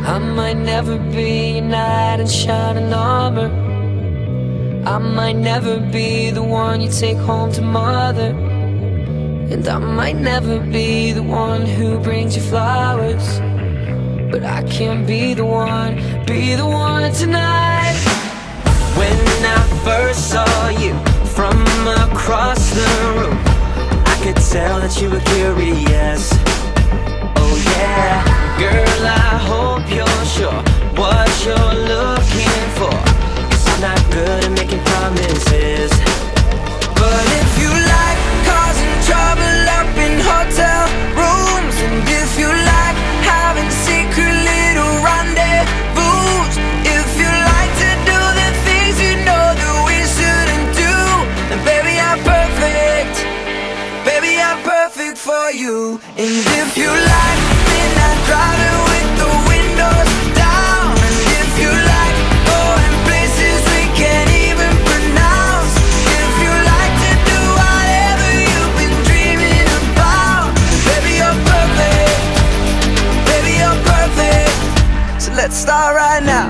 I might never be a knight in shining armor. I might never be the one you take home to mother. And I might never be the one who brings you flowers, but I can be the one tonight. When I first saw you from across the room, I could tell that you were curious. Oh yeah, girl, I hope you're sure what you're looking for, 'cause I'm not good at making promises. But if you like causing trouble up in hotel rooms, and if you like having secret little rendezvous, if you like to do the things you know that we shouldn't do, then baby, I'm perfect. Baby, I'm perfect for you. And if you like midnight driving with the windows down, and if you like going places we can't even pronounce, if you like to do whatever you've been dreaming about, baby, you're perfect. Baby, you're perfect. So let's start right now.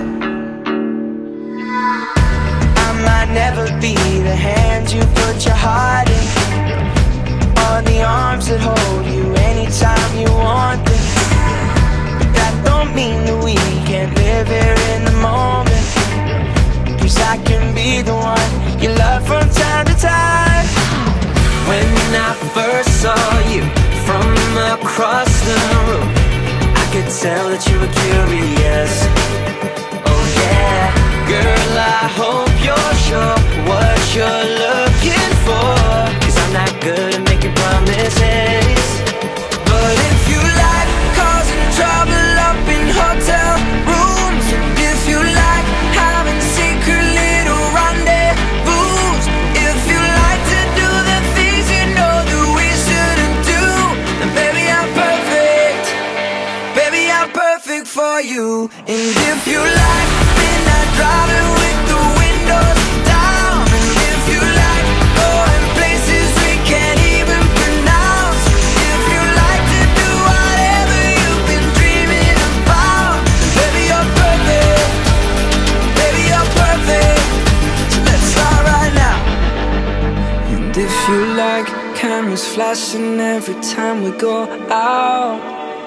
I might never be the hand you put your heart in, or the arms that hold you anytime you want them. But that don't mean that we can't live here in the moment, 'cause I can be the one you love from time to time. When I first saw you from across the room, I could tell that you were curious. Oh yeah, girl, I hope you're sure what you're looking for, 'cause I'm not good at making promises. But if you like causing trouble up in hotel rooms, and if you like having secret little rendezvous, if you like to do the things you know that we shouldn't do, then baby, I'm perfect. Baby, I'm perfect for you. And if you like midnight driving with the windows down, and if you like going places we can't even pronounce, if you like to do whatever you've been dreaming about, baby, you're perfect. Baby, you're perfect. So let's start right now. And if you like cameras flashing every time we go out,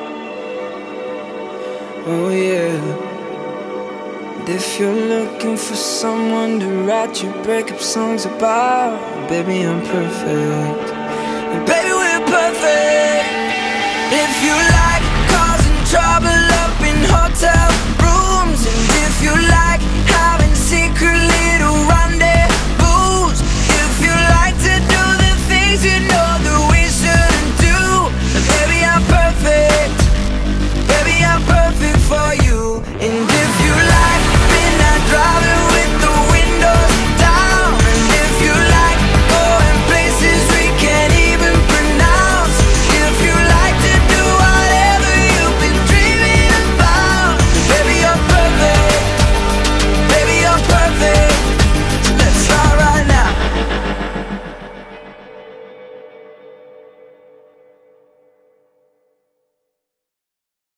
oh yeah. And if you're looking for someone to write your breakup songs about, baby, I'm perfect. And baby, we're perfect. If you like